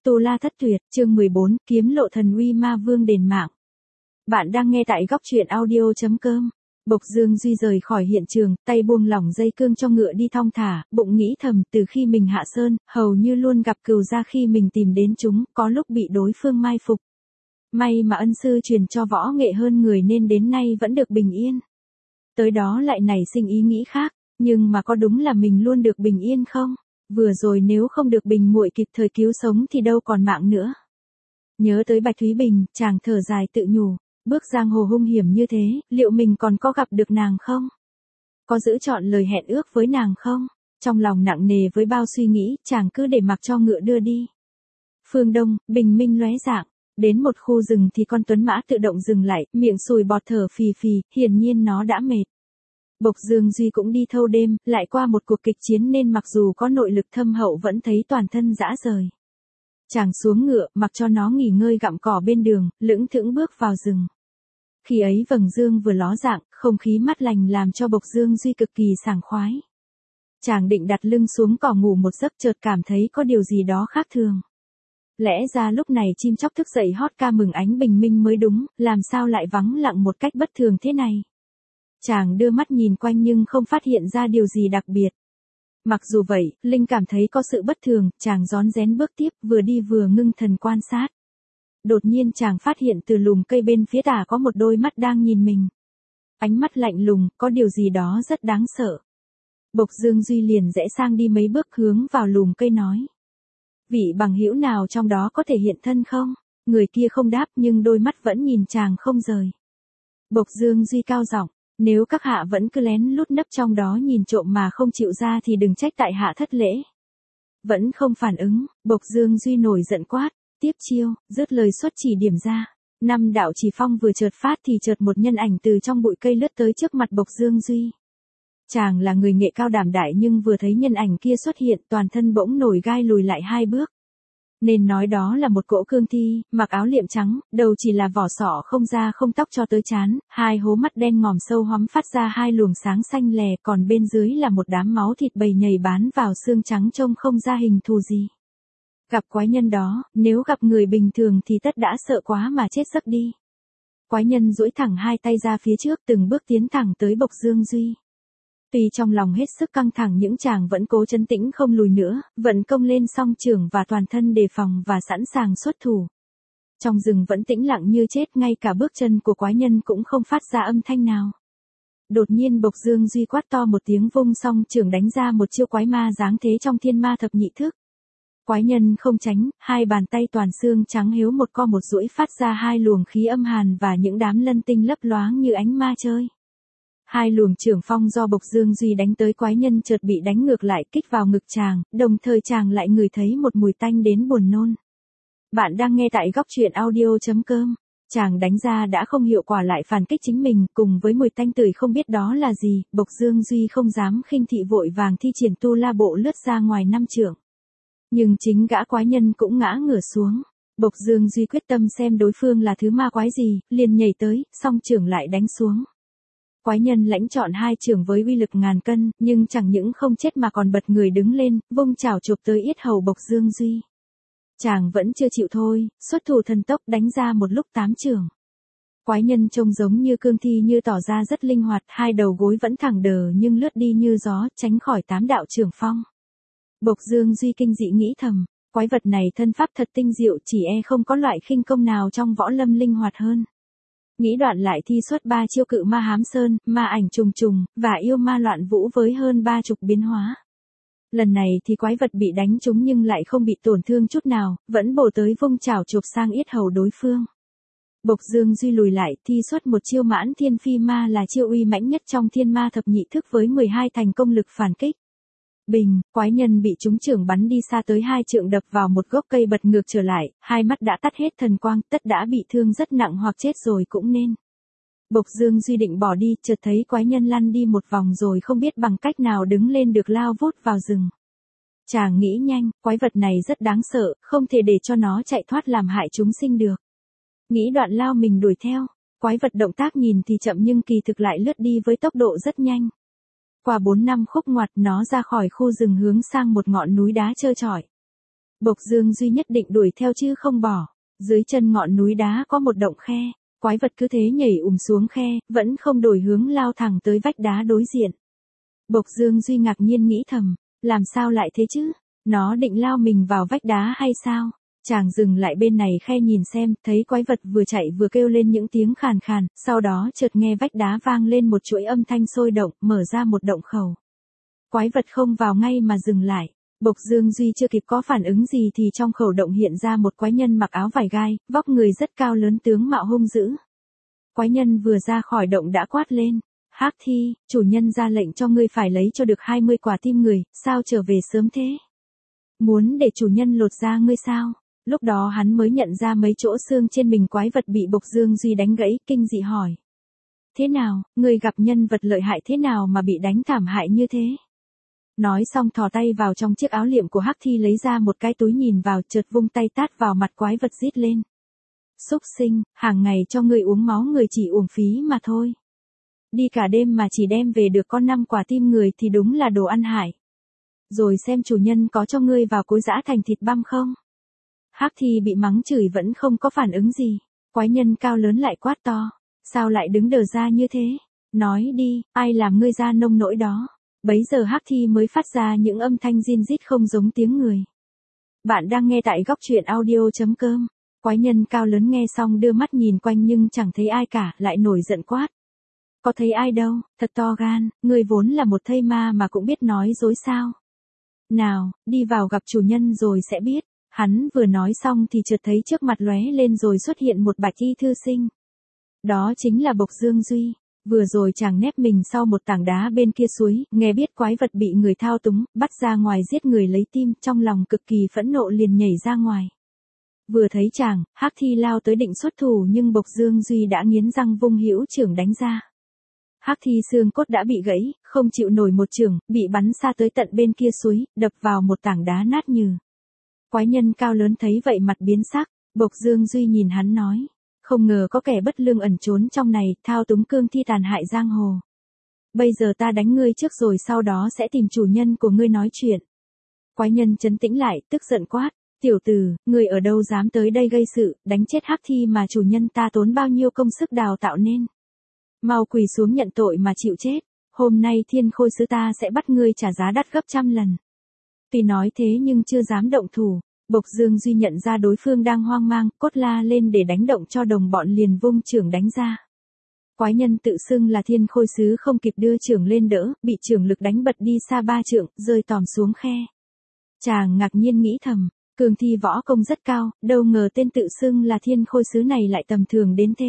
Tu La Thất Tuyệt, chương 14, kiếm lộ thần uy ma vương đền mạng. Bạn đang nghe tại góc truyện audio.com. Bộc Dương Duy rời khỏi hiện trường, tay buông lỏng dây cương cho ngựa đi thong thả, bụng nghĩ thầm từ khi mình hạ sơn, hầu như luôn gặp cừu gia khi mình tìm đến chúng, có lúc bị đối phương mai phục. May mà ân sư truyền cho võ nghệ hơn người nên đến nay vẫn được bình yên. Tới đó lại nảy sinh ý nghĩ khác, nhưng mà có đúng là mình luôn được bình yên không? Vừa rồi nếu không được Bình muội kịp thời cứu sống thì đâu còn mạng nữa. Nhớ tới Bạch Thúy Bình, chàng thở dài tự nhủ, bước giang hồ hung hiểm như thế, liệu mình còn có gặp được nàng không? Có giữ trọn lời hẹn ước với nàng không? Trong lòng nặng nề với bao suy nghĩ, chàng cứ để mặc cho ngựa đưa đi. Phương Đông, bình minh lóe dạng, đến một khu rừng thì con tuấn mã tự động dừng lại, miệng sùi bọt thở phì phì, hiển nhiên nó đã mệt. Bộc Dương Duy cũng đi thâu đêm, lại qua một cuộc kịch chiến nên mặc dù có nội lực thâm hậu vẫn thấy toàn thân rã rời. Chàng xuống ngựa, mặc cho nó nghỉ ngơi gặm cỏ bên đường, lững thững bước vào rừng. Khi ấy vầng dương vừa ló dạng, không khí mát lành làm cho Bộc Dương Duy cực kỳ sảng khoái. Chàng định đặt lưng xuống cỏ ngủ một giấc chợt cảm thấy có điều gì đó khác thường. Lẽ ra lúc này chim chóc thức dậy hót ca mừng ánh bình minh mới đúng, làm sao lại vắng lặng một cách bất thường thế này. Chàng đưa mắt nhìn quanh nhưng không phát hiện ra điều gì đặc biệt. Mặc dù vậy, Linh cảm thấy có sự bất thường, chàng rón rén bước tiếp, vừa đi vừa ngưng thần quan sát. Đột nhiên chàng phát hiện từ lùm cây bên phía tả có một đôi mắt đang nhìn mình. Ánh mắt lạnh lùng, có điều gì đó rất đáng sợ. Bộc Dương Duy liền rẽ sang đi mấy bước hướng vào lùm cây nói. Vị bằng hữu nào trong đó có thể hiện thân không? Người kia không đáp nhưng đôi mắt vẫn nhìn chàng không rời. Bộc Dương Duy cao giọng. Nếu các hạ vẫn cứ lén lút nấp trong đó nhìn trộm mà không chịu ra thì đừng trách tại hạ thất lễ. Vẫn không phản ứng, Bộc Dương Duy nổi giận quát, tiếp chiêu, dứt lời xuất chỉ điểm ra. Năm đạo chỉ phong vừa chợt phát thì chợt một nhân ảnh từ trong bụi cây lướt tới trước mặt Bộc Dương Duy. Chàng là người nghệ cao đảm đại nhưng vừa thấy nhân ảnh kia xuất hiện toàn thân bỗng nổi gai lùi lại hai bước. Nên nói đó là một cỗ cương thi, mặc áo liệm trắng, đầu chỉ là vỏ sọ không da không tóc cho tới trán, hai hố mắt đen ngòm sâu hoắm phát ra hai luồng sáng xanh lè, còn bên dưới là một đám máu thịt bầy nhầy bán vào xương trắng trông không ra hình thù gì. Gặp quái nhân đó, nếu gặp người bình thường thì tất đã sợ quá mà chết giấc đi. Quái nhân duỗi thẳng hai tay ra phía trước từng bước tiến thẳng tới Bộc Dương Duy. Tuy trong lòng hết sức căng thẳng những chàng vẫn cố trấn tĩnh không lùi nữa, vận công lên song trường và toàn thân đề phòng và sẵn sàng xuất thủ. Trong rừng vẫn tĩnh lặng như chết, ngay cả bước chân của quái nhân cũng không phát ra âm thanh nào. Đột nhiên Bộc Dương Duy quát to một tiếng vung song trường đánh ra một chiêu quái ma giáng thế trong thiên ma thập nhị thức. Quái nhân không tránh, hai bàn tay toàn xương trắng hiếu một co một duỗi phát ra hai luồng khí âm hàn và những đám lân tinh lấp loáng như ánh ma chơi. Hai luồng trưởng phong do Bộc Dương Duy đánh tới quái nhân chợt bị đánh ngược lại kích vào ngực chàng, đồng thời chàng lại ngửi thấy một mùi tanh đến buồn nôn. Bạn đang nghe tại góc truyện audio.com. Chàng đánh ra đã không hiệu quả lại phản kích chính mình, cùng với mùi tanh tưởi không biết đó là gì, Bộc Dương Duy không dám khinh thị vội vàng thi triển tu la bộ lướt ra ngoài năm trượng. Nhưng chính gã quái nhân cũng ngã ngửa xuống. Bộc Dương Duy quyết tâm xem đối phương là thứ ma quái gì, liền nhảy tới, song trưởng lại đánh xuống. Quái nhân lãnh chọn hai trường với uy lực ngàn cân, nhưng chẳng những không chết mà còn bật người đứng lên, vung chảo chụp tới yết hầu Bộc Dương Duy. Chàng vẫn chưa chịu thôi, xuất thủ thần tốc đánh ra một lúc 8 trường. Quái nhân trông giống như cương thi như tỏ ra rất linh hoạt, hai đầu gối vẫn thẳng đờ nhưng lướt đi như gió, tránh khỏi 8 đạo trường phong. Bộc Dương Duy kinh dị nghĩ thầm, quái vật này thân pháp thật tinh diệu, chỉ e không có loại khinh công nào trong võ lâm linh hoạt hơn. Nghĩ đoạn lại thi xuất 3 chiêu cự ma hám sơn, ma ảnh trùng trùng, và yêu ma loạn vũ với hơn 30 biến hóa. Lần này thì quái vật bị đánh trúng nhưng lại không bị tổn thương chút nào, vẫn bổ tới vung chảo chụp sang yết hầu đối phương. Bộc Dương Duy lùi lại, thi xuất một chiêu mãn thiên phi ma là chiêu uy mãnh nhất trong thiên ma thập nhị thức với 12 thành công lực phản kích. Bình, quái nhân bị trúng trưởng bắn đi xa tới 2 trượng đập vào một gốc cây bật ngược trở lại, hai mắt đã tắt hết thần quang, tất đã bị thương rất nặng hoặc chết rồi cũng nên. Bộc Dương Duy định bỏ đi, chợt thấy quái nhân lăn đi một vòng rồi không biết bằng cách nào đứng lên được lao vút vào rừng. Chàng nghĩ nhanh, quái vật này rất đáng sợ, không thể để cho nó chạy thoát làm hại chúng sinh được. Nghĩ đoạn lao mình đuổi theo, quái vật động tác nhìn thì chậm nhưng kỳ thực lại lướt đi với tốc độ rất nhanh. Qua 4 năm khúc ngoặt nó ra khỏi khu rừng hướng sang một ngọn núi đá trơ trọi. Bộc Dương Duy nhất định đuổi theo chứ không bỏ. Dưới chân ngọn núi đá có một động khe, quái vật cứ thế nhảy xuống khe, vẫn không đổi hướng lao thẳng tới vách đá đối diện. Bộc Dương Duy ngạc nhiên nghĩ thầm, làm sao lại thế chứ? Nó định lao mình vào vách đá hay sao? Chàng dừng lại bên này khe nhìn xem, thấy quái vật vừa chạy vừa kêu lên những tiếng khàn khàn, sau đó chợt nghe vách đá vang lên một chuỗi âm thanh sôi động, mở ra một động khẩu. Quái vật không vào ngay mà dừng lại. Bộc Dương Duy chưa kịp có phản ứng gì thì trong khẩu động hiện ra một quái nhân mặc áo vải gai, vóc người rất cao lớn tướng mạo hung dữ. Quái nhân vừa ra khỏi động đã quát lên. Hắc Thi, chủ nhân ra lệnh cho ngươi phải lấy cho được 20 quả tim người, sao trở về sớm thế? Muốn để chủ nhân lột da ngươi sao? Lúc đó hắn mới nhận ra mấy chỗ xương trên mình quái vật bị Bộc Dương Duy đánh gãy, kinh dị hỏi. Thế nào, ngươi gặp nhân vật lợi hại thế nào mà bị đánh thảm hại như thế? Nói xong thò tay vào trong chiếc áo liệm của Hắc Thi lấy ra một cái túi nhìn vào, chợt vung tay tát vào mặt quái vật rít lên. Súc sinh, hàng ngày cho ngươi uống máu người chỉ uổng phí mà thôi. Đi cả đêm mà chỉ đem về được con 5 quả tim người thì đúng là đồ ăn hại. Rồi xem chủ nhân có cho ngươi vào cối giã thành thịt băm không? Hắc Thi bị mắng chửi vẫn không có phản ứng gì. Quái nhân cao lớn lại quát to. Sao lại đứng đờ ra như thế? Nói đi, ai làm ngươi ra nông nỗi đó? Bấy giờ Hắc Thi mới phát ra những âm thanh rin rít không giống tiếng người. Bạn đang nghe tại góc truyện audio.com. Quái nhân cao lớn nghe xong đưa mắt nhìn quanh nhưng chẳng thấy ai cả, lại nổi giận quát. Có thấy ai đâu, thật to gan, ngươi vốn là một thây ma mà cũng biết nói dối sao. Nào, đi vào gặp chủ nhân rồi sẽ biết. Hắn vừa nói xong thì chợt thấy trước mặt lóe lên rồi xuất hiện một bạch y thư sinh. Đó chính là Bộc Dương Duy. Vừa rồi chàng nép mình sau một tảng đá bên kia suối, nghe biết quái vật bị người thao túng, bắt ra ngoài giết người lấy tim, trong lòng cực kỳ phẫn nộ liền nhảy ra ngoài. Vừa thấy chàng, Hắc Thi lao tới định xuất thủ nhưng Bộc Dương Duy đã nghiến răng vung hữu chưởng đánh ra. Hắc Thi xương cốt đã bị gãy, không chịu nổi một chưởng, bị bắn xa tới tận bên kia suối, đập vào một tảng đá nát nhừ. Quái nhân cao lớn thấy vậy mặt biến sắc, Bộc Dương Duy nhìn hắn nói. Không ngờ có kẻ bất lương ẩn trốn trong này, thao túng cương thi tàn hại giang hồ. Bây giờ ta đánh ngươi trước rồi sau đó sẽ tìm chủ nhân của ngươi nói chuyện. Quái nhân trấn tĩnh lại, tức giận quát. Tiểu tử, ngươi ở đâu dám tới đây gây sự, đánh chết Hắc Thi mà chủ nhân ta tốn bao nhiêu công sức đào tạo nên. Mau quỳ xuống nhận tội mà chịu chết. Hôm nay Thiên Khôi sứ ta sẽ bắt ngươi trả giá đắt gấp trăm lần. Tuy nói thế nhưng chưa dám động thủ. Bộc Dương Duy nhận ra đối phương đang hoang mang, cốt la lên để đánh động cho đồng bọn liền vung chưởng đánh ra. Quái nhân tự xưng là Thiên Khôi sứ không kịp đưa chưởng lên đỡ, bị chưởng lực đánh bật đi xa 3 trượng, rơi tòm xuống khe. Chàng ngạc nhiên nghĩ thầm, cường thi võ công rất cao, đâu ngờ tên tự xưng là Thiên Khôi sứ này lại tầm thường đến thế.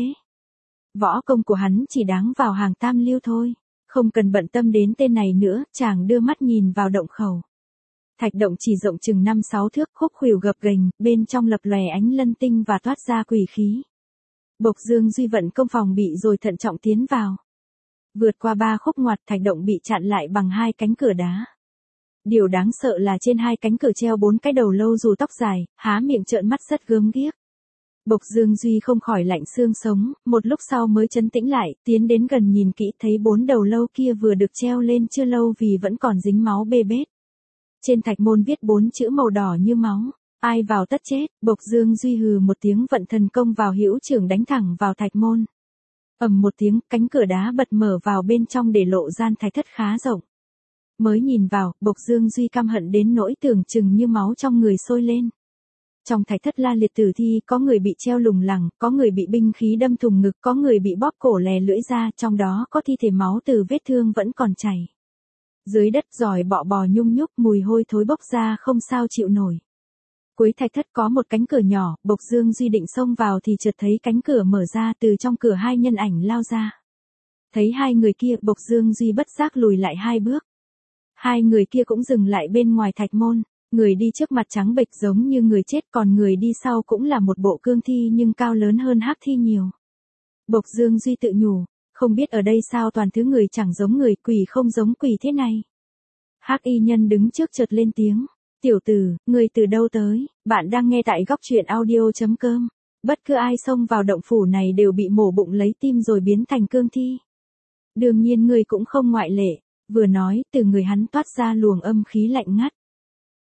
Võ công của hắn chỉ đáng vào hàng tam lưu thôi, không cần bận tâm đến tên này nữa, chàng đưa mắt nhìn vào động khẩu. Thạch động chỉ rộng chừng 5-6 thước, khúc khuỷu gập ghềnh, bên trong lập lòe ánh lân tinh và toát ra quỷ khí. Bộc Dương Duy vận công phòng bị rồi thận trọng tiến vào. Vượt qua 3 khúc ngoặt, thạch động bị chặn lại bằng 2 cánh cửa đá. Điều đáng sợ là trên 2 cánh cửa treo 4 cái đầu lâu dù tóc dài, há miệng trợn mắt rất gớm ghiếc. Bộc Dương Duy không khỏi lạnh xương sống, một lúc sau mới trấn tĩnh lại, tiến đến gần nhìn kỹ thấy 4 đầu lâu kia vừa được treo lên chưa lâu vì vẫn còn dính máu bê bết. Trên thạch môn viết 4 chữ màu đỏ như máu, ai vào tất chết. Bộc Dương Duy hừ một tiếng vận thần công vào hữu chưởng đánh thẳng vào thạch môn. Ầm một tiếng, cánh cửa đá bật mở vào bên trong để lộ gian thạch thất khá rộng. Mới nhìn vào, Bộc Dương Duy căm hận đến nỗi tưởng chừng như máu trong người sôi lên. Trong thạch thất la liệt tử thi, có người bị treo lủng lẳng, có người bị binh khí đâm thủng ngực, có người bị bóp cổ lè lưỡi ra, trong đó có thi thể máu từ vết thương vẫn còn chảy. Dưới đất giỏi bọ bò nhung nhúc, mùi hôi thối bốc ra không sao chịu nổi. Cuối thạch thất có một cánh cửa nhỏ, Bộc Dương Duy định xông vào thì chợt thấy cánh cửa mở ra, từ trong cửa 2 nhân ảnh lao ra. Thấy 2 người kia, Bộc Dương Duy bất giác lùi lại 2 bước. 2 người kia cũng dừng lại bên ngoài thạch môn, người đi trước mặt trắng bệch giống như người chết, còn người đi sau cũng là một bộ cương thi nhưng cao lớn hơn Hắc Thi nhiều. Bộc Dương Duy tự nhủ, không biết ở đây sao toàn thứ người chẳng giống người, quỷ không giống quỷ thế này. Hắc y nhân đứng trước chợt lên tiếng, tiểu tử, người từ đâu tới? Bạn đang nghe tại góc truyện audio.com. Bất cứ ai xông vào động phủ này đều bị mổ bụng lấy tim rồi biến thành cương thi. Đương nhiên người cũng không ngoại lệ. Vừa nói, từ người hắn toát ra luồng âm khí lạnh ngắt.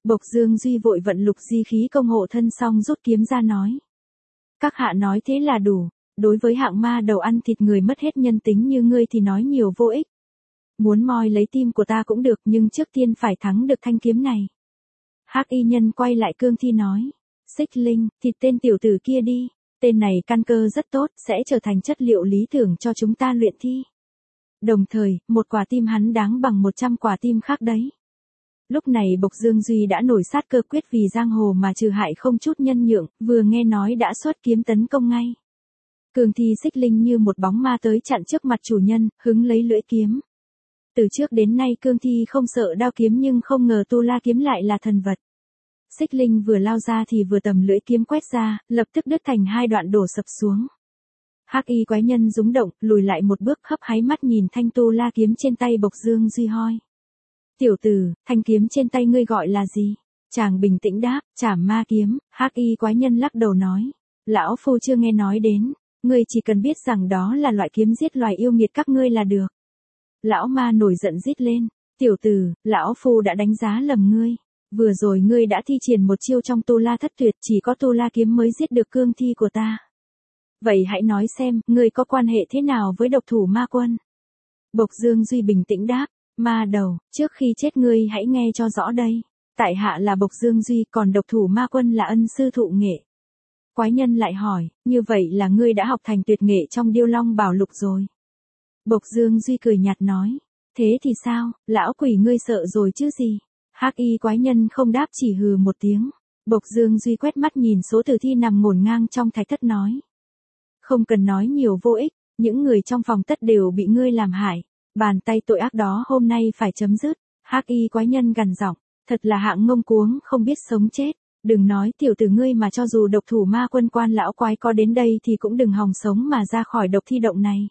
Bộc Dương Duy vội vận lục di khí công hộ thân xong rút kiếm ra nói. Các hạ nói thế là đủ, đối với hạng ma đầu ăn thịt người mất hết nhân tính như ngươi thì nói nhiều vô ích. Muốn moi lấy tim của ta cũng được nhưng trước tiên phải thắng được thanh kiếm này. Hắc y nhân quay lại Cương Thi nói. Xích Linh, thịt tên tiểu tử kia đi, tên này căn cơ rất tốt, sẽ trở thành chất liệu lý tưởng cho chúng ta luyện thi. Đồng thời, một quả tim hắn đáng bằng 100 quả tim khác đấy. Lúc này Bộc Dương Duy đã nổi sát cơ quyết vì giang hồ mà trừ hại không chút nhân nhượng, vừa nghe nói đã xuất kiếm tấn công ngay. Cương Thi Xích Linh như một bóng ma tới chặn trước mặt chủ nhân, hứng lấy lưỡi kiếm. Từ trước đến nay Cương Thi không sợ đao kiếm nhưng không ngờ Tu La kiếm lại là thần vật. Xích Linh vừa lao ra thì vừa tầm lưỡi kiếm quét ra, lập tức đứt thành hai đoạn đổ sập xuống. Hắc y quái nhân rúng động, lùi lại một bước hấp háy mắt nhìn thanh Tu La kiếm trên tay Bộc Dương Duy hoi. Tiểu tử, thanh kiếm trên tay ngươi gọi là gì? Chàng bình tĩnh đáp, Trảm Ma kiếm. Hắc y quái nhân lắc đầu nói. Lão phu chưa nghe nói đến, ngươi chỉ cần biết rằng đó là loại kiếm giết loài yêu nghiệt các ngươi là được. Lão ma nổi giận rít lên. Tiểu tử, lão phu đã đánh giá lầm ngươi. Vừa rồi ngươi đã thi triển một chiêu trong Tu La thất tuyệt, chỉ có Tu La kiếm mới giết được cương thi của ta. Vậy hãy nói xem, ngươi có quan hệ thế nào với độc thủ ma quân? Bộc Dương Duy bình tĩnh đáp, ma đầu, trước khi chết ngươi hãy nghe cho rõ đây. Tại hạ là Bộc Dương Duy, còn độc thủ ma quân là ân sư thụ nghệ. Quái nhân lại hỏi, như vậy là ngươi đã học thành tuyệt nghệ trong Điêu Long Bảo Lục rồi. Bộc Dương Duy cười nhạt nói, thế thì sao, lão quỷ ngươi sợ rồi chứ gì? Hắc y quái nhân không đáp chỉ hừ một tiếng. Bộc Dương Duy quét mắt nhìn số tử thi nằm ngổn ngang trong thạch thất nói. Không cần nói nhiều vô ích, những người trong phòng tất đều bị ngươi làm hại. Bàn tay tội ác đó hôm nay phải chấm dứt. Hắc y quái nhân gằn giọng, thật là hạng ngông cuống không biết sống chết. Đừng nói tiểu tử ngươi mà cho dù độc thủ ma quân Quan lão quái có đến đây thì cũng đừng hòng sống mà ra khỏi độc thi động này.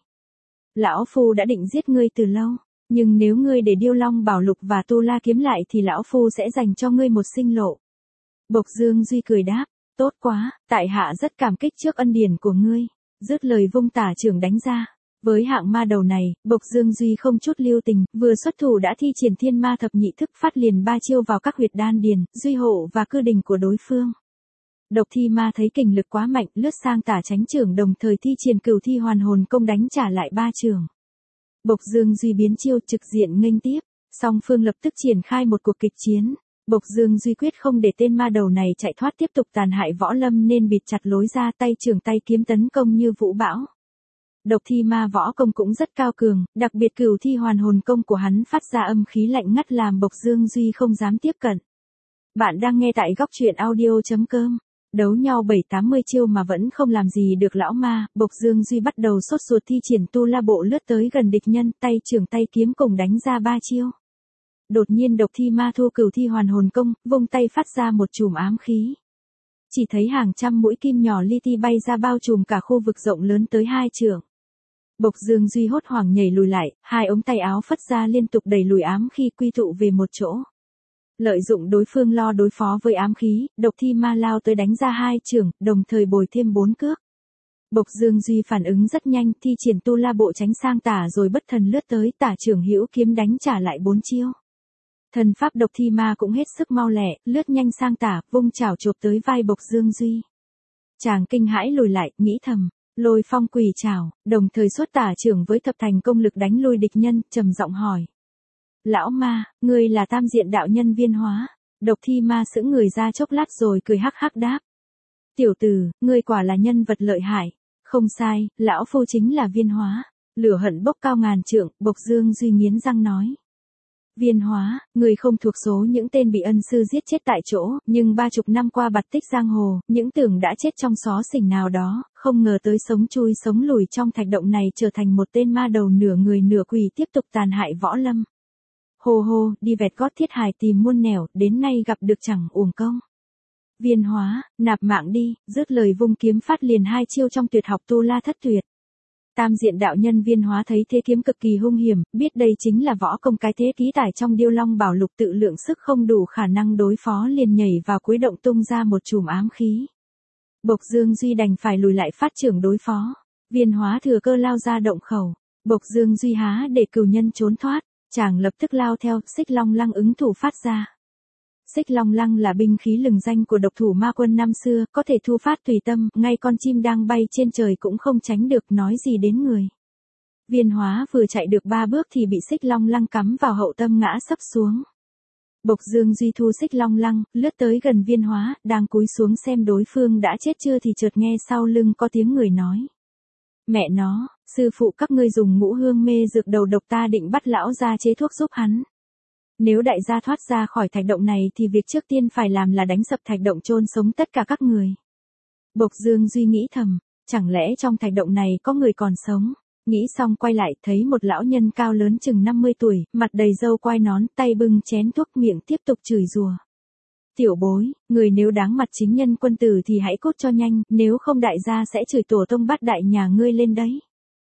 Lão phu đã định giết ngươi từ lâu. Nhưng nếu ngươi để Điêu Long Bảo Lục và Tu La kiếm lại thì lão phu sẽ dành cho ngươi một sinh lộ. Bộc Dương Duy cười đáp, tốt quá, tại hạ rất cảm kích trước ân điển của ngươi. Dứt lời vung tả chưởng đánh ra. Với hạng ma đầu này, Bộc Dương Duy không chút lưu tình, vừa xuất thủ đã thi triển Thiên Ma thập nhị thức phát liền 3 chiêu vào các huyệt đan điền, duy hộ và cư đình của đối phương. Độc thi ma thấy kình lực quá mạnh, lướt sang tả tránh chưởng đồng thời thi triển Cửu Thi Hoàn Hồn công đánh trả lại 3 chưởng. Bộc Dương Duy biến chiêu trực diện nghênh tiếp, song phương lập tức triển khai một cuộc kịch chiến. Bộc Dương Duy quyết không để tên ma đầu này chạy thoát tiếp tục tàn hại võ lâm nên bịt chặt lối ra, tay trường tay kiếm tấn công như vũ bão. Độc thi ma võ công cũng rất cao cường, đặc biệt Cửu Thi Hoàn Hồn công của hắn phát ra âm khí lạnh ngắt làm Bộc Dương Duy không dám tiếp cận. Bạn đang nghe tại góc truyện audio.com. Đấu nhau 7-80 chiêu mà vẫn không làm gì được lão ma, Bộc Dương Duy bắt đầu sốt ruột thi triển Tu La bộ lướt tới gần địch nhân, tay trường tay kiếm cùng đánh ra 3 chiêu. Đột nhiên độc thi ma thu Cửu Thi Hoàn Hồn công, vung tay phát ra một chùm ám khí. Chỉ thấy hàng trăm mũi kim nhỏ li ti bay ra bao trùm cả khu vực rộng lớn tới 2 trượng. Bộc Dương Duy hốt hoảng nhảy lùi lại, 2 ống tay áo phất ra liên tục đẩy lùi ám khí quy tụ về một chỗ. Lợi dụng đối phương lo đối phó với ám khí, độc thi ma lao tới đánh ra 2 chưởng, đồng thời bồi thêm 4 cước. Bộc Dương Duy phản ứng rất nhanh, thi triển Tu La bộ tránh sang tả rồi bất thần lướt tới tả chưởng hữu kiếm đánh trả lại 4 chiêu. Thần pháp độc thi ma cũng hết sức mau lẹ, lướt nhanh sang tả, vung chảo chộp tới vai Bộc Dương Duy. Chàng kinh hãi lùi lại, nghĩ thầm, Lôi Phong Quỷ Trảo, đồng thời xuất tả chưởng với thập thành công lực đánh lui địch nhân, trầm giọng hỏi. Lão ma, ngươi là Tam Diện đạo nhân Viên Hóa. Độc thi ma sững người ra chốc lát rồi cười hắc hắc đáp. Tiểu tử, ngươi quả là nhân vật lợi hại. Không sai, lão phu chính là Viên Hóa. Lửa hận bốc cao ngàn trượng, Bộc Dương Duy nghiến răng nói. Viên Hóa, ngươi không thuộc số những tên bị ân sư giết chết tại chỗ, nhưng 30 năm qua bạt tích giang hồ, những tưởng đã chết trong xó xỉnh nào đó, không ngờ tới sống chui sống lùi trong thạch động này trở thành một tên ma đầu nửa người nửa quỷ tiếp tục tàn hại võ lâm. Hô hô, đi vẹt gót thiết hài tìm muôn nẻo, đến nay gặp được chẳng uổng công. Viên Hóa, nạp mạng đi, dứt lời vung kiếm phát liền 2 chiêu trong tuyệt học Tu La thất tuyệt. Tam Diện đạo nhân Viên Hóa thấy thế kiếm cực kỳ hung hiểm, biết đây chính là võ công cái thế ký tải trong Điêu Long Bảo Lục, tự lượng sức không đủ khả năng đối phó liền nhảy vào cuối động tung ra một chùm ám khí. Bộc Dương Duy đành phải lùi lại phát trưởng đối phó. Viên Hóa thừa cơ lao ra động khẩu. Bộc Dương Duy há để cừu nhân trốn thoát. Chàng lập tức lao theo, Xích Long Lăng ứng thủ phát ra. Xích Long Lăng là binh khí lừng danh của độc thủ ma quân năm xưa, có thể thu phát tùy tâm, ngay con chim đang bay trên trời cũng không tránh được, nói gì đến người. Viên Hóa vừa chạy được 3 bước thì bị Xích Long Lăng cắm vào hậu tâm ngã sấp xuống. Bộc Dương Duy thu Xích Long Lăng, lướt tới gần Viên Hóa, đang cúi xuống xem đối phương đã chết chưa thì chợt nghe sau lưng có tiếng người nói. Mẹ nó, sư phụ các ngươi dùng ngũ hương mê dược đầu độc, ta định bắt lão gia chế thuốc giúp hắn. Nếu đại gia thoát ra khỏi thạch động này thì việc trước tiên phải làm là đánh sập thạch động chôn sống tất cả các người. Bộc Dương Duy nghĩ thầm, chẳng lẽ trong thạch động này có người còn sống? Nghĩ xong quay lại thấy một lão nhân cao lớn chừng 50 tuổi, mặt đầy râu quai nón, tay bưng chén thuốc, miệng tiếp tục chửi rủa. Tiểu bối, người nếu đáng mặt chính nhân quân tử thì hãy cút cho nhanh, nếu không đại gia sẽ chửi tổ tông bát đại nhà ngươi lên đấy.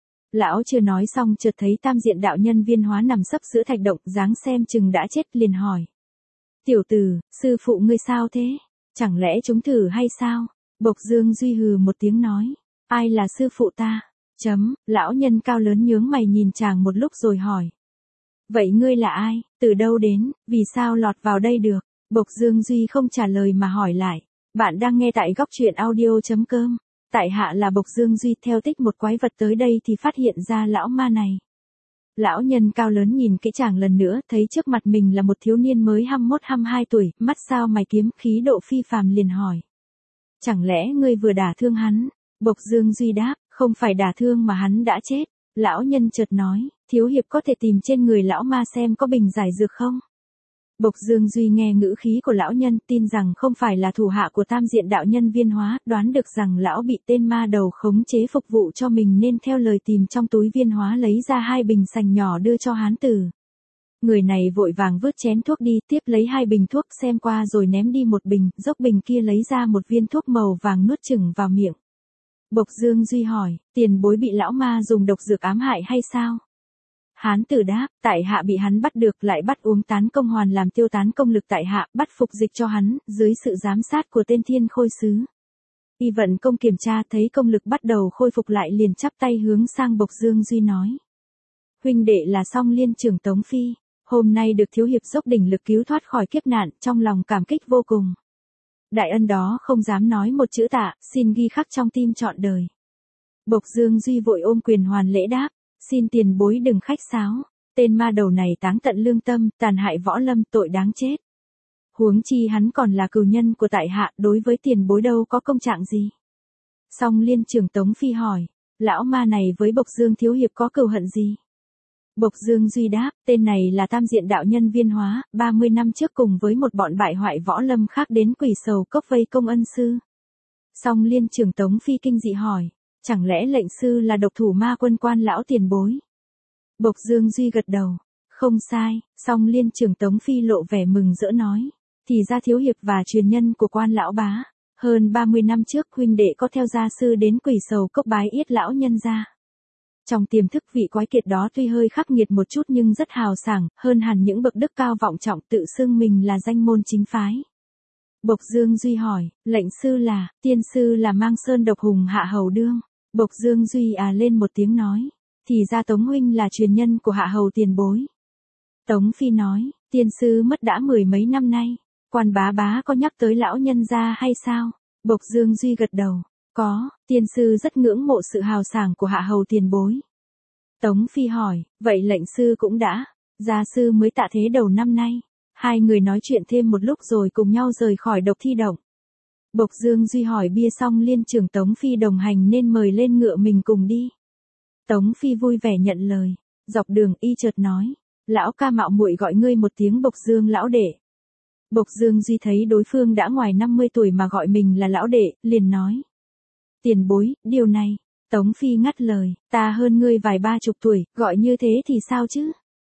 Lão chưa nói xong chợt thấy tam diện đạo nhân Viên Hóa nằm sấp giữa thạch động, dáng xem chừng đã chết, liền hỏi. Tiểu tử, sư phụ ngươi sao thế? Chẳng lẽ chúng thử hay sao? Bộc Dương Duy hừ một tiếng nói. Ai là sư phụ ta? Lão nhân cao lớn nhướng mày nhìn chàng một lúc rồi hỏi. Vậy ngươi là ai? Từ đâu đến? Vì sao lọt vào đây được? Bộc Dương Duy không trả lời mà hỏi lại. Bạn đang nghe tại góc truyện audio.com. Tại hạ là Bộc Dương Duy, theo tích một quái vật tới đây thì phát hiện ra lão ma này. Lão nhân cao lớn nhìn kỹ chàng lần nữa, thấy trước mặt mình là một thiếu niên mới 21-22 tuổi, mắt sao mày kiếm, khí độ phi phàm, liền hỏi. Chẳng lẽ ngươi vừa đả thương hắn? Bộc Dương Duy đáp, không phải đả thương mà hắn đã chết. Lão nhân chợt nói, thiếu hiệp có thể tìm trên người lão ma xem có bình giải dược không? Bộc Dương Duy nghe ngữ khí của lão nhân, tin rằng không phải là thủ hạ của tam diện đạo nhân Viên Hóa, đoán được rằng lão bị tên ma đầu khống chế phục vụ cho mình nên theo lời tìm trong túi Viên Hóa lấy ra 2 bình sành nhỏ đưa cho hán tử. Người này vội vàng vứt chén thuốc đi, tiếp lấy 2 bình thuốc xem qua rồi ném đi một bình, dốc bình kia lấy ra một viên thuốc màu vàng nuốt chửng vào miệng. Bộc Dương Duy hỏi, tiền bối bị lão ma dùng độc dược ám hại hay sao? Hán tử đáp, tại hạ bị hắn bắt được, lại bắt uống tán công hoàn làm tiêu tán công lực tại hạ, bắt phục dịch cho hắn, dưới sự giám sát của tên Thiên Khôi Sứ. Y vận công kiểm tra thấy công lực bắt đầu khôi phục lại, liền chắp tay hướng sang Bộc Dương Duy nói. Huynh đệ là Song Liên trưởng Tống Phi, hôm nay được thiếu hiệp dốc đỉnh lực cứu thoát khỏi kiếp nạn, trong lòng cảm kích vô cùng. Đại ân đó không dám nói một chữ tạ, xin ghi khắc trong tim trọn đời. Bộc Dương Duy vội ôm quyền hoàn lễ đáp. Xin tiền bối đừng khách sáo, tên ma đầu này táng tận lương tâm, tàn hại võ lâm, tội đáng chết. Huống chi hắn còn là cừu nhân của tại hạ, đối với tiền bối đâu có công trạng gì. Song Liên trưởng Tống Phi hỏi, lão ma này với Bộc Dương thiếu hiệp có cừu hận gì? Bộc Dương Duy đáp, tên này là tam diện đạo nhân Viên Hóa, 30 năm trước cùng với một bọn bại hoại võ lâm khác đến Quỷ Sầu Cốc vây công ân sư. Song Liên trưởng Tống Phi kinh dị hỏi. Chẳng lẽ lệnh sư là độc thủ ma quân Quan lão tiền bối? Bộc Dương Duy gật đầu. Không sai, Song Liên trưởng Tống Phi lộ vẻ mừng rỡ nói. Thì ra thiếu hiệp và truyền nhân của Quan lão bá. Hơn 30 năm trước huynh đệ có theo gia sư đến Quỷ Sầu Cốc bái yết lão nhân gia. Trong tiềm thức vị quái kiệt đó tuy hơi khắc nghiệt một chút nhưng rất hào sảng, hơn hẳn những bậc đức cao vọng trọng, tự xưng mình là danh môn chính phái. Bộc Dương Duy hỏi, lệnh sư là, tiên sư là Mang Sơn độc hùng Hạ Hầu Đương. Bộc Dương Duy lên một tiếng nói, thì ra Tống huynh là truyền nhân của Hạ Hầu tiền bối. Tống Phi nói, tiên sư mất đã 10 mấy năm nay, Quan bá bá có nhắc tới lão nhân gia hay sao? Bộc Dương Duy gật đầu, có, tiên sư rất ngưỡng mộ sự hào sảng của Hạ Hầu tiền bối. Tống Phi hỏi, vậy lệnh sư cũng đã, gia sư mới tạ thế đầu năm nay. Hai người nói chuyện thêm một lúc rồi cùng nhau rời khỏi độc thi động. Bộc Dương Duy hỏi bia Song Liên trưởng Tống Phi đồng hành nên mời lên ngựa mình cùng đi. Tống Phi vui vẻ nhận lời. Dọc đường y chợt nói, lão ca mạo muội gọi ngươi một tiếng Bộc Dương lão đệ. Bộc Dương Duy thấy đối phương đã ngoài 50 tuổi mà gọi mình là lão đệ, liền nói. Tiền bối, điều này. Tống Phi ngắt lời, ta hơn ngươi vài 30 tuổi, gọi như thế thì sao chứ?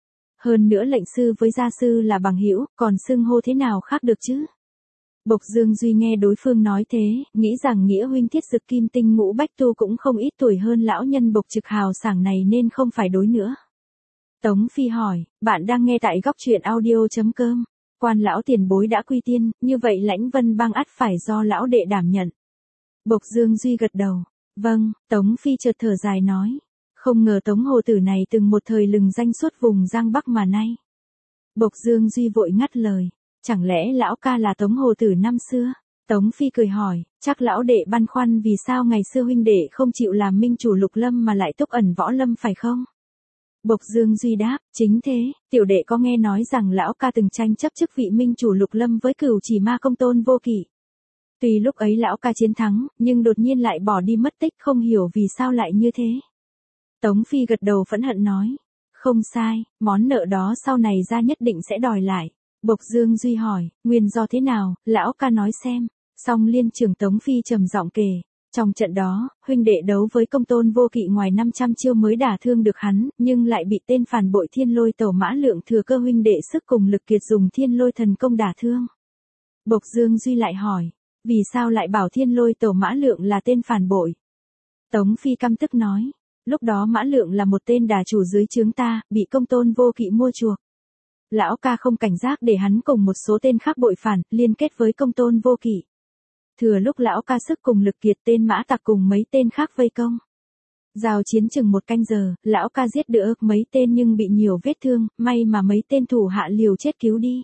Hơn nữa lệnh sư với gia sư là bằng hữu, còn xưng hô thế nào khác được chứ? Bộc Dương Duy nghe đối phương nói thế, nghĩ rằng nghĩa huynh Thiết Dực Kim Tinh Ngũ Bách Tu cũng không ít tuổi hơn lão nhân Bộc Trực hào sảng này nên không phải đối nữa. Tống Phi hỏi, bạn đang nghe tại góc truyện audio.com. Quan lão tiền bối đã quy tiên, như vậy Lãnh Vân Bang ắt phải do lão đệ đảm nhận. Bộc Dương Duy gật đầu. Vâng, Tống Phi chợt thở dài nói. Không ngờ Tống hồ tử này từng một thời lừng danh suốt vùng Giang Bắc mà nay. Bộc Dương Duy vội ngắt lời. chẳng lẽ lão ca là Tống Hồ Tử năm xưa? Tống Phi cười hỏi, chắc lão đệ băn khoăn vì sao ngày xưa huynh đệ không chịu làm minh chủ Lục Lâm mà lại túc ẩn võ lâm phải không? Bộc Dương Duy đáp, chính thế, tiểu đệ có nghe nói rằng lão ca từng tranh chấp chức vị minh chủ Lục Lâm với Cửu Chỉ Ma Công Tôn Vô Kỵ. Tuy lúc ấy lão ca chiến thắng, nhưng đột nhiên lại bỏ đi mất tích, không hiểu vì sao lại như thế. Tống Phi gật đầu phẫn hận nói, không sai, món nợ đó sau này ra nhất định sẽ đòi lại. Bộc Dương Duy hỏi, nguyên do thế nào, lão ca nói xem. Song Liên trưởng Tống Phi trầm giọng kể, trong trận đó, huynh đệ đấu với Công Tôn Vô Kỵ ngoài 500 chiêu mới đả thương được hắn, nhưng lại bị tên phản bội Thiên Lôi Tẩu Mã Lượng thừa cơ huynh đệ sức cùng lực kiệt dùng Thiên Lôi Thần Công đả thương. Bộc Dương Duy lại hỏi, vì sao lại bảo Thiên Lôi Tẩu Mã Lượng là tên phản bội? Tống Phi căm tức nói, lúc đó Mã Lượng là một tên đà chủ dưới trướng ta, bị Công Tôn Vô Kỵ mua chuộc. Lão ca không cảnh giác để hắn cùng một số tên khác bội phản, liên kết với Công Tôn Vô Kỵ. Thừa lúc lão ca sức cùng lực kiệt, tên Mã Tặc cùng mấy tên khác vây công. Giao chiến chừng 1 canh giờ, lão ca giết được mấy tên nhưng bị nhiều vết thương, may mà mấy tên thủ hạ liều chết cứu đi.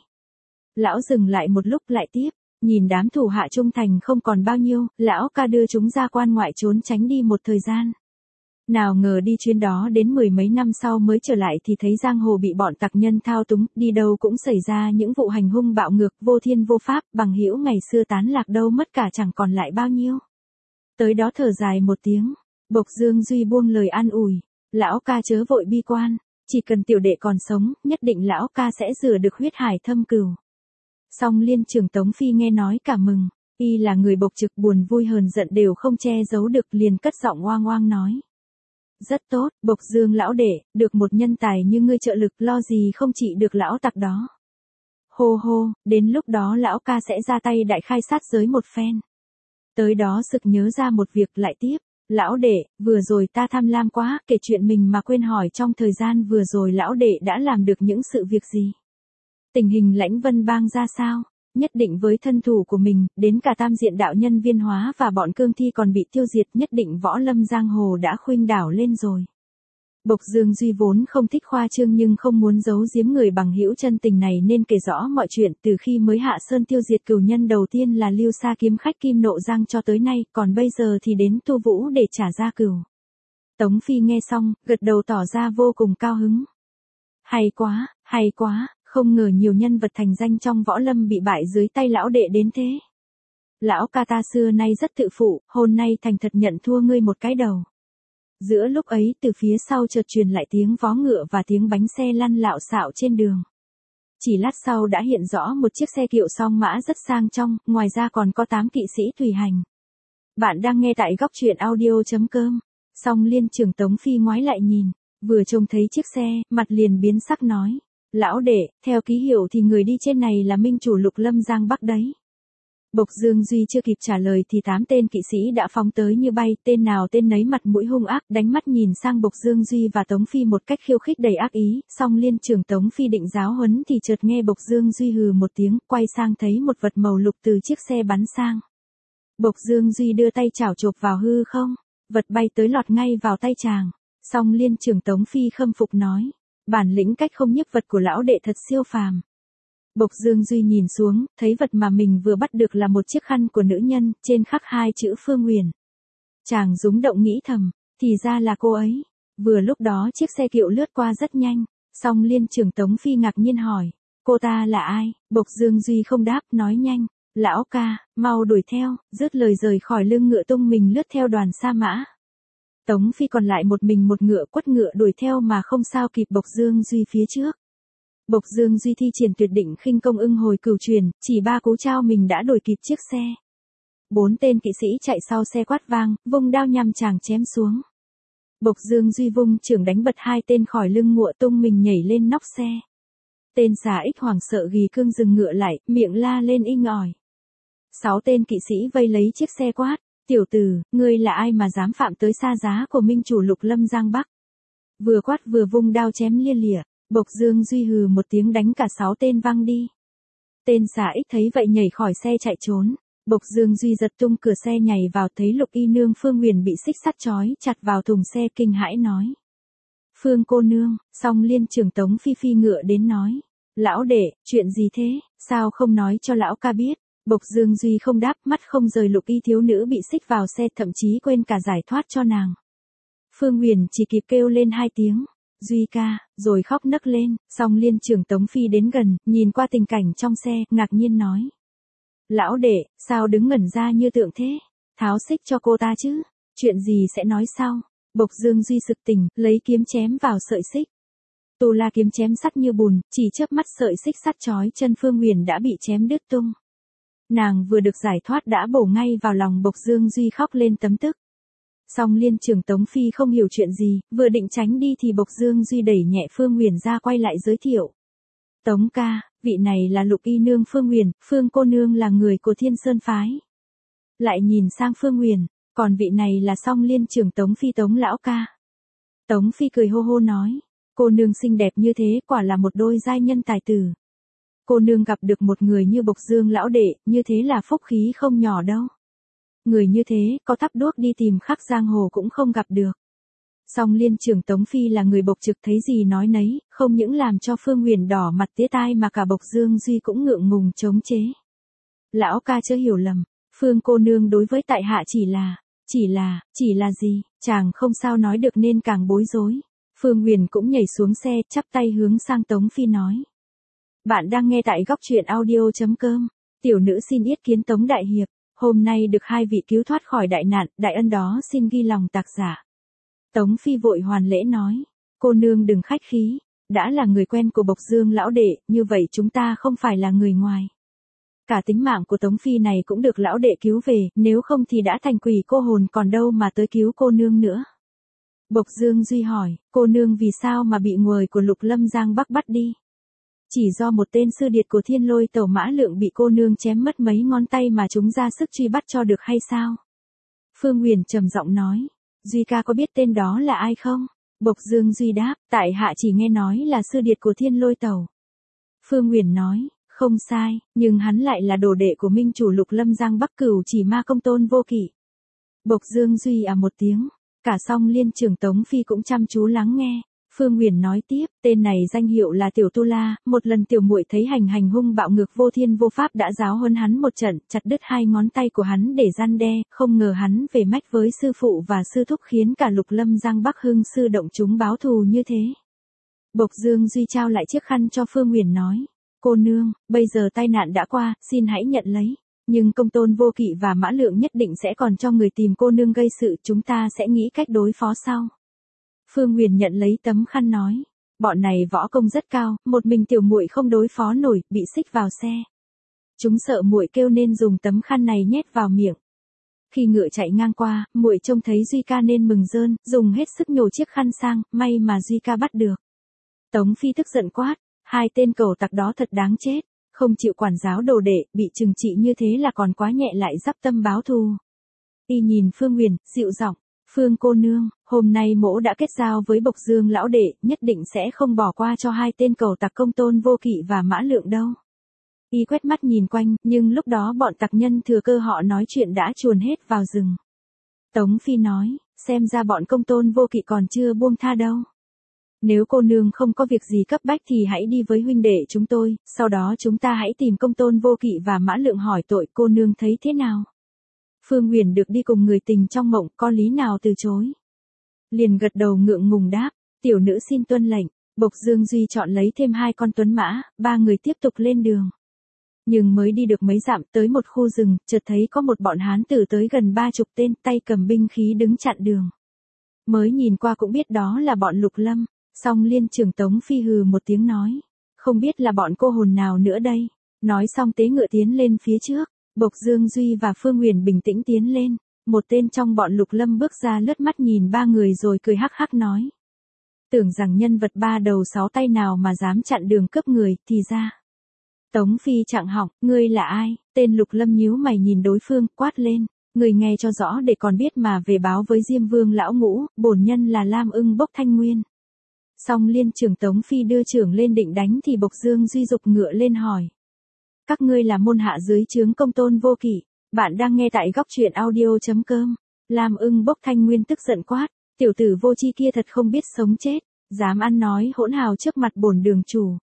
Lão dừng lại một lúc lại tiếp, nhìn đám thủ hạ trung thành không còn bao nhiêu, lão ca đưa chúng ra quan ngoại trốn tránh đi một thời gian. Nào ngờ đi chuyến đó đến 10 mấy năm sau mới trở lại thì thấy giang hồ bị bọn tặc nhân thao túng, đi đâu cũng xảy ra những vụ hành hung bạo ngược, vô thiên vô pháp, bằng hữu ngày xưa tán lạc đâu mất cả chẳng còn lại bao nhiêu. Tới đó thở dài một tiếng, Bộc Dương Duy buông lời an ủi, lão ca chớ vội bi quan, chỉ cần tiểu đệ còn sống, nhất định lão ca sẽ rửa được huyết hải thâm cừu. Song Liên trưởng Tống Phi nghe nói cả mừng, y là người bộc trực, buồn vui hờn giận đều không che giấu được, liền cất giọng oang oang nói. Rất tốt, Bộc Dương lão đệ, được một nhân tài như ngươi trợ lực, lo gì không trị được lão tặc đó. Hô hô, đến lúc đó lão ca sẽ ra tay đại khai sát giới một phen. Tới đó sực nhớ ra một việc lại tiếp, lão đệ, vừa rồi ta tham lam quá, kể chuyện mình mà quên hỏi trong thời gian vừa rồi lão đệ đã làm được những sự việc gì. Tình hình Lãnh Vân Bang ra sao? Nhất định với thân thủ của mình, đến cả Tam Diện đạo nhân Viên Hóa và bọn cương thi còn bị tiêu diệt, nhất định võ lâm giang hồ đã khuynh đảo lên rồi. Bộc Dương Duy vốn không thích khoa trương nhưng không muốn giấu giếm người bằng hữu chân tình này nên kể rõ mọi chuyện, từ khi mới hạ sơn tiêu diệt cửu nhân đầu tiên là Lưu Sa kiếm khách Kim Nộ Giang cho tới nay, còn bây giờ thì đến Tu Vũ để trả ra cửu. Tống Phi nghe xong, gật đầu tỏ ra vô cùng cao hứng. Hay quá, không ngờ nhiều nhân vật thành danh trong võ lâm bị bại dưới tay lão đệ đến thế. Lão ca ta xưa nay rất tự phụ, hôm nay thành thật nhận thua ngươi một cái đầu. Giữa lúc ấy từ phía sau chợt truyền lại tiếng vó ngựa và tiếng bánh xe lăn lạo xạo trên đường. Chỉ lát sau đã hiện rõ một chiếc xe kiệu song mã rất sang trọng, ngoài ra còn có 8 kỵ sĩ tùy hành. Bạn đang nghe tại góc truyện audio.com. Song Liên trưởng Tống Phi ngoái lại nhìn, vừa trông thấy chiếc xe, mặt liền biến sắc nói. Lão đệ, theo ký hiệu thì người đi trên này là minh chủ Lục Lâm Giang Bắc đấy. Bộc Dương Duy chưa kịp trả lời thì 8 tên kỵ sĩ đã phóng tới như bay, tên nào tên nấy mặt mũi hung ác, đánh mắt nhìn sang Bộc Dương Duy và Tống Phi một cách khiêu khích đầy ác ý. Song Liên trưởng Tống Phi định giáo huấn thì chợt nghe Bộc Dương Duy hừ một tiếng, quay sang thấy một vật màu lục từ chiếc xe bắn sang. Bộc Dương Duy đưa tay chảo chộp vào hư không, vật bay tới lọt ngay vào tay chàng. Song Liên trưởng Tống Phi khâm phục nói, bản lĩnh cách không nhấc vật của lão đệ thật siêu phàm. Bộc Dương Duy nhìn xuống, thấy vật mà mình vừa bắt được là một chiếc khăn của nữ nhân, trên khắc 2 chữ Phương Huyền. Chàng rúng động nghĩ thầm, thì ra là cô ấy. Vừa lúc đó chiếc xe kiệu lướt qua rất nhanh, song Liên trưởng Tống Phi ngạc nhiên hỏi, cô ta là ai? Bộc Dương Duy không đáp, nói nhanh, lão ca, mau đuổi theo, dứt lời rời khỏi lưng ngựa tung mình lướt theo đoàn sa mã. Tống Phi còn lại một mình một ngựa quất ngựa đuổi theo mà không sao kịp Bộc Dương Duy phía trước. Bộc Dương Duy thi triển tuyệt đỉnh khinh công ưng hồi cửu truyền, chỉ 3 cú trao mình đã đuổi kịp chiếc xe. 4 tên kỵ sĩ chạy sau xe quát vang, vung đao nhằm chàng chém xuống. Bộc Dương Duy vung chưởng đánh bật 2 tên khỏi lưng ngựa tung mình nhảy lên nóc xe. Tên xà ích hoảng sợ ghi cương dừng ngựa lại, miệng la lên inh ỏi. 6 tên kỵ sĩ vây lấy chiếc xe quát, tiểu tử, ngươi là ai mà dám phạm tới xa giá của minh chủ Lục Lâm Giang Bắc? Vừa quát vừa vung đao chém lia lịa. Bộc Dương Duy hừ một tiếng đánh cả 6 tên văng đi. Tên xà ích thấy vậy nhảy khỏi xe chạy trốn. Bộc Dương Duy giật tung cửa xe nhảy vào thấy Lục Y nương Phương Huyền bị xích sắt trói chặt vào thùng xe, kinh hãi nói. Phương cô nương, song Liên trưởng Tống Phi phi ngựa đến nói. Lão đệ, chuyện gì thế, sao không nói cho lão ca biết? Bộc Dương Duy không đáp, mắt không rời Lục Y thiếu nữ bị xích vào xe, thậm chí quên cả giải thoát cho nàng. Phương Huyền chỉ kịp kêu lên 2 tiếng, Duy ca, rồi khóc nấc lên, Song Liên trưởng Tống Phi đến gần, nhìn qua tình cảnh trong xe, ngạc nhiên nói. Lão đệ, sao đứng ngẩn ra như tượng thế? Tháo xích cho cô ta chứ, chuyện gì sẽ nói sau? Bộc Dương Duy sực tỉnh, lấy kiếm chém vào sợi xích. Tu La kiếm chém sắt như bùn, chỉ chớp mắt sợi xích sắt trói chân Phương Huyền đã bị chém đứt tung. Nàng vừa được giải thoát đã bổ ngay vào lòng Bộc Dương Duy khóc lên tấm tức. Song Liên trưởng Tống Phi không hiểu chuyện gì, vừa định tránh đi thì Bộc Dương Duy đẩy nhẹ Phương Huyền ra quay lại giới thiệu. Tống ca, vị này là Lục Y nương Phương Huyền, Phương cô nương là người của Thiên Sơn phái. Lại nhìn sang Phương Huyền, còn vị này là Song Liên trưởng Tống Phi Tống lão ca. Tống Phi cười hô hô nói, cô nương xinh đẹp như thế quả là một đôi giai nhân tài tử. Cô nương gặp được một người như Bộc Dương lão đệ, như thế là phúc khí không nhỏ đâu. Người như thế, có thắp đuốc đi tìm khắp giang hồ cũng không gặp được. Song Liên trưởng Tống Phi là người bộc trực, thấy gì nói nấy, không những làm cho Phương Huyền đỏ mặt tía tai mà cả Bộc Dương Duy cũng ngượng ngùng chống chế. Lão ca chớ hiểu lầm, Phương cô nương đối với tại hạ chỉ là gì, chàng không sao nói được nên càng bối rối. Phương Huyền cũng nhảy xuống xe, chắp tay hướng sang Tống Phi nói. Bạn đang nghe tại góc truyện audio.com, tiểu nữ xin yết kiến Tống đại hiệp, hôm nay được 2 vị cứu thoát khỏi đại nạn, đại ân đó xin ghi lòng tạc giả. Tống Phi vội hoàn lễ nói, cô nương đừng khách khí, đã là người quen của Bộc Dương lão đệ, như vậy chúng ta không phải là người ngoài. Cả tính mạng của Tống Phi này cũng được lão đệ cứu về, nếu không thì đã thành quỷ cô hồn còn đâu mà tới cứu cô nương nữa. Bộc Dương Duy hỏi, cô nương vì sao mà bị nguồi của Lục Lâm Giang Bắc bắt đi? Chỉ do một tên sư điệt của Thiên Lôi Tẩu Mã Lượng bị cô nương chém mất mấy ngón tay mà chúng ra sức truy bắt cho được hay sao? Phương Huyền trầm giọng nói, Duy ca có biết tên đó là ai không? Bộc Dương Duy đáp, tại hạ chỉ nghe nói là sư điệt của Thiên Lôi Tẩu. Phương Huyền nói, không sai, nhưng hắn lại là đồ đệ của minh chủ Lục Lâm Giang Bắc Cửu Chỉ Ma Công Tôn Vô Kỵ. Bộc Dương Duy một tiếng, cả Song Liên trưởng Tống Phi cũng chăm chú lắng nghe. Phương Huyền nói tiếp, tên này danh hiệu là Tiểu Tu La, một lần tiểu muội thấy hành hung bạo ngược vô thiên vô pháp đã giáo huấn hắn một trận, chặt đứt 2 ngón tay của hắn để gian đe, không ngờ hắn về mách với sư phụ và sư thúc khiến cả Lục Lâm Giang Bắc Hưng sư động chúng báo thù như thế. Bộc Dương Duy trao lại chiếc khăn cho Phương Huyền nói, cô nương, bây giờ tai nạn đã qua, xin hãy nhận lấy. Nhưng Công Tôn Vô Kỵ và Mã Lượng nhất định sẽ còn cho người tìm cô nương gây sự, chúng ta sẽ nghĩ cách đối phó sau. Phương Huyền nhận lấy tấm khăn nói, bọn này võ công rất cao, một mình tiểu muội không đối phó nổi, bị xích vào xe. Chúng sợ muội kêu nên dùng tấm khăn này nhét vào miệng. Khi ngựa chạy ngang qua, muội trông thấy Duy ca nên mừng rơn, dùng hết sức nhổ chiếc khăn sang, may mà Duy ca bắt được. Tống Phi tức giận quát, 2 tên cẩu tặc đó thật đáng chết, không chịu quản giáo đồ đệ, bị trừng trị như thế là còn quá nhẹ lại dắp tâm báo thù. Y nhìn Phương Huyền, dịu giọng, Phương cô nương, hôm nay mỗ đã kết giao với Bộc Dương lão đệ, nhất định sẽ không bỏ qua cho 2 tên cẩu tặc Công Tôn Vô Kỵ và Mã Lượng đâu. Y quét mắt nhìn quanh, nhưng lúc đó bọn tặc nhân thừa cơ họ nói chuyện đã chuồn hết vào rừng. Tống Phi nói, xem ra bọn Công Tôn Vô Kỵ còn chưa buông tha đâu. Nếu cô nương không có việc gì cấp bách thì hãy đi với huynh đệ chúng tôi, sau đó chúng ta hãy tìm Công Tôn Vô Kỵ và Mã Lượng hỏi tội, cô nương thấy thế nào? Phương Huyền được đi cùng người tình trong mộng, có lý nào từ chối. Liền gật đầu ngượng ngùng đáp, tiểu nữ xin tuân lệnh. Bộc Dương Duy chọn lấy thêm 2 con tuấn mã, 3 người tiếp tục lên đường. Nhưng mới đi được mấy dặm tới một khu rừng, chợt thấy có một bọn hán tử tới gần 30 tên, tay cầm binh khí đứng chặn đường. Mới nhìn qua cũng biết đó là bọn Lục Lâm. Song Liên trưởng Tống Phi hừ một tiếng nói, không biết là bọn cô hồn nào nữa đây. Nói xong tế ngựa tiến lên phía trước. Bộc Dương Duy và Phương Huyền bình tĩnh tiến lên, một tên trong bọn Lục Lâm bước ra lướt mắt nhìn 3 người rồi cười hắc hắc nói. Tưởng rằng nhân vật 3 đầu 6 tay nào mà dám chặn đường cướp người, thì ra. Tống Phi chặn họng, ngươi là ai? Tên Lục Lâm nhíu mày nhìn đối phương, quát lên, người nghe cho rõ để còn biết mà về báo với Diêm Vương lão ngũ, bổn nhân là Lam Ưng Bốc Thanh Nguyên. Song Liên trưởng Tống Phi đưa trưởng lên định đánh thì Bộc Dương Duy dục ngựa lên hỏi. Các ngươi là môn hạ dưới trướng Công Tôn Vô Kỵ, bạn đang nghe tại góc truyện audio.com. Lam Ưng Bốc Thanh Nguyên tức giận quát, tiểu tử vô tri kia thật không biết sống chết, dám ăn nói hỗn hào trước mặt bổn đường chủ,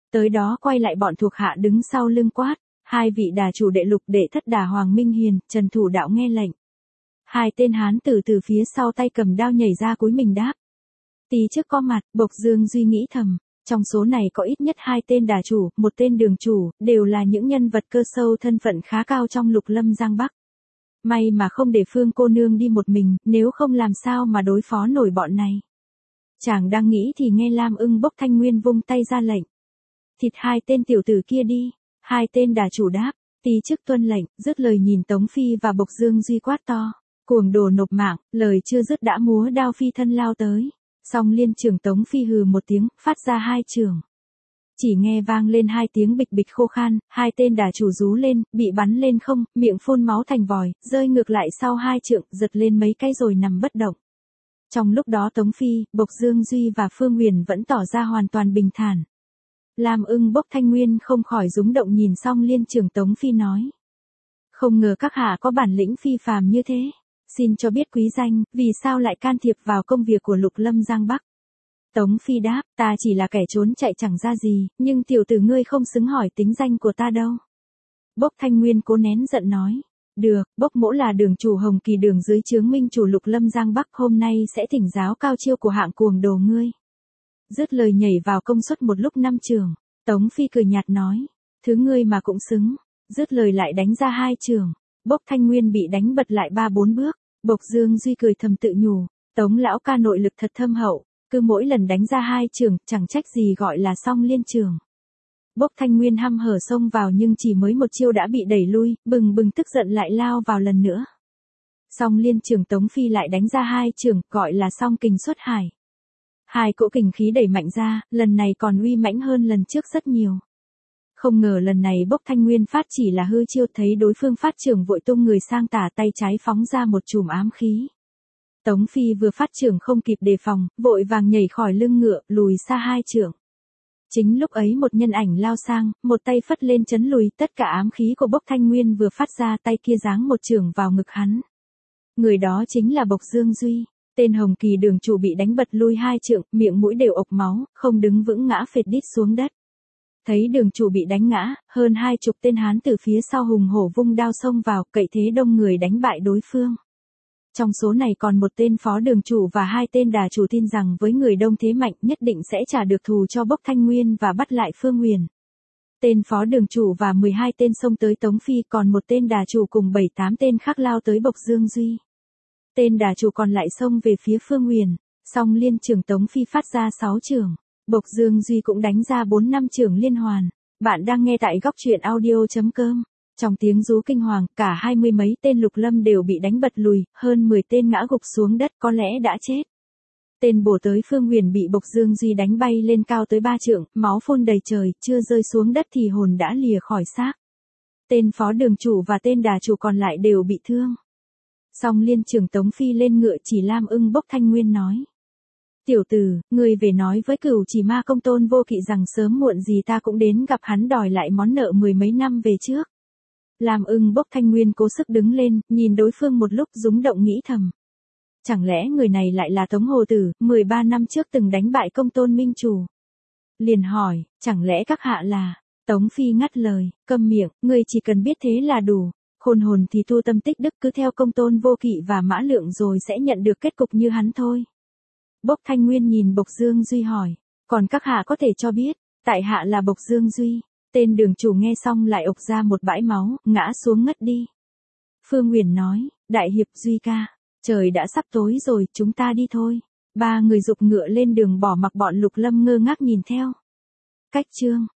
Tới đó quay lại bọn thuộc hạ đứng sau lưng quát, hai vị đà chủ đệ lục đệ thất đà Hoàng Minh Hiền, Trần Thủ Đạo nghe lệnh. Hai tên hán tử từ phía sau tay cầm đao nhảy ra cúi mình đáp. Tí trước có mặt, Bộc Dương Duy nghĩ thầm, trong số này có ít nhất hai tên đà chủ, một tên đường chủ, đều là những nhân vật cơ sâu thân phận khá cao trong Lục Lâm Giang Bắc. May mà không để Phương cô nương đi một mình, nếu không làm sao mà đối phó nổi bọn này. Chàng đang nghĩ thì nghe Lam Ưng Bốc Thanh Nguyên vung tay ra lệnh. Thịt hai tên tiểu tử kia đi, hai tên đà chủ đáp, tí chức tuân lệnh, dứt lời nhìn Tống Phi và Bộc Dương Duy quát to. Cuồng đồ nộp mạng, lời chưa dứt đã múa đao phi thân lao tới. Song liên trưởng Tống Phi hừ một tiếng, phát ra hai trường. Chỉ nghe vang lên hai tiếng bịch bịch khô khan, hai tên đà chủ rú lên, bị bắn lên không, miệng phun máu thành vòi, rơi ngược lại sau hai trượng, giật lên mấy cái rồi nằm bất động. Trong lúc đó Tống Phi, Bộc Dương Duy và Phương Huyền vẫn tỏ ra hoàn toàn bình thản. Lam Ưng Bốc Thanh Nguyên không khỏi rúng động nhìn Song liên trưởng Tống Phi nói. Không ngờ các hạ có bản lĩnh phi phàm như thế. Xin cho biết quý danh, vì sao lại can thiệp vào công việc của Lục Lâm Giang Bắc? Tống Phi đáp, ta chỉ là kẻ trốn chạy chẳng ra gì, nhưng tiểu tử ngươi không xứng hỏi tính danh của ta đâu. Bốc Thanh Nguyên cố nén giận nói. Được, Bốc mỗ là đường chủ Hồng Kỳ đường dưới chướng minh chủ Lục Lâm Giang Bắc, hôm nay sẽ thỉnh giáo cao chiêu của hạng cuồng đồ ngươi. Dứt lời nhảy vào công suất một lúc 5 trường. Tống Phi cười nhạt nói. Thứ ngươi mà cũng xứng. Dứt lời lại đánh ra 2 trường. Bốc Thanh Nguyên bị đánh bật lại 3-4 bước. Bộc Dương Duy cười thầm tự nhủ. Tống lão ca nội lực thật thâm hậu. Cứ mỗi lần đánh ra 2 trường, chẳng trách gì gọi là song liên trường. Bốc Thanh Nguyên hăm hở xông vào nhưng chỉ mới một chiêu đã bị đẩy lui, bừng bừng tức giận lại lao vào lần nữa. Song liên trường Tống Phi lại đánh ra 2 trường, gọi là song kình xuất hải. 2 cỗ kình khí đẩy mạnh ra, lần này còn uy mãnh hơn lần trước rất nhiều. Không ngờ lần này Bốc Thanh Nguyên phát chỉ là hư chiêu, thấy đối phương phát trường vội tung người sang tả tay trái phóng ra một chùm ám khí. Tống Phi vừa phát trường không kịp đề phòng, vội vàng nhảy khỏi lưng ngựa, lùi xa 2 trượng. Chính lúc ấy một nhân ảnh lao sang, một tay phất lên chấn lùi tất cả ám khí của Bốc Thanh Nguyên vừa phát ra, tay kia giáng một chưởng vào ngực hắn. Người đó chính là Bộc Dương Duy. Tên Hồng Kỳ đường chủ bị đánh bật lui 2 trượng, miệng mũi đều ộc máu, không đứng vững ngã phệt đít xuống đất. Thấy đường chủ bị đánh ngã, hơn 20 tên hán từ phía sau hùng hổ vung đao xông vào, cậy thế đông người đánh bại đối phương. Trong số này còn một tên phó đường chủ và 2 tên đà chủ tin rằng với người đông thế mạnh nhất định sẽ trả được thù cho Bốc Thanh Nguyên và bắt lại Phương Huyền. Tên phó đường chủ và 12 tên xông tới Tống Phi, còn một tên đà chủ cùng 7-8 tên khác lao tới Bộc Dương Duy. Tên đà chủ còn lại xông về phía Phương Huyền, song liên trường Tống Phi phát ra 6 trường. Bộc Dương Duy cũng đánh ra 4-5 trường liên hoàn. Bạn đang nghe tại góc truyện audio.com. Trong tiếng rú kinh hoàng, cả 20 mấy tên Lục Lâm đều bị đánh bật lùi, hơn 10 tên ngã gục xuống đất có lẽ đã chết. Tên bổ tới Phương Huyền bị Bộc Dương Duy đánh bay lên cao tới 3 trượng, máu phun đầy trời, chưa rơi xuống đất thì hồn đã lìa khỏi xác. Tên phó đường chủ và tên đà chủ còn lại đều bị thương. Song liên trưởng Tống Phi lên ngựa chỉ Lam Ưng Bốc Thanh Nguyên nói. Tiểu tử, người về nói với Cửu Chỉ Ma Công Tôn Vô Kỵ rằng sớm muộn gì ta cũng đến gặp hắn đòi lại món nợ 10 mấy năm về trước. Lam Ưng Bốc Thanh Nguyên cố sức đứng lên, nhìn đối phương một lúc rúng động nghĩ thầm. Chẳng lẽ người này lại là Tống Hồ Tử, 13 năm trước từng đánh bại Công Tôn Minh Chủ? Liền hỏi, chẳng lẽ các hạ là... Tống Phi ngắt lời, câm miệng, ngươi chỉ cần biết thế là đủ. Khôn hồn thì tu tâm tích đức, cứ theo Công Tôn Vô Kỵ và Mã Lượng rồi sẽ nhận được kết cục như hắn thôi. Bốc Thanh Nguyên nhìn Bộc Dương Duy hỏi, còn các hạ có thể cho biết, tại hạ là Bộc Dương Duy. Tên đường chủ nghe xong lại ộc ra một bãi máu, ngã xuống ngất đi. Phương Huyền nói, đại hiệp Duy ca, trời đã sắp tối rồi, chúng ta đi thôi. 3 người giục ngựa lên đường bỏ mặc bọn Lục Lâm ngơ ngác nhìn theo. Cách chương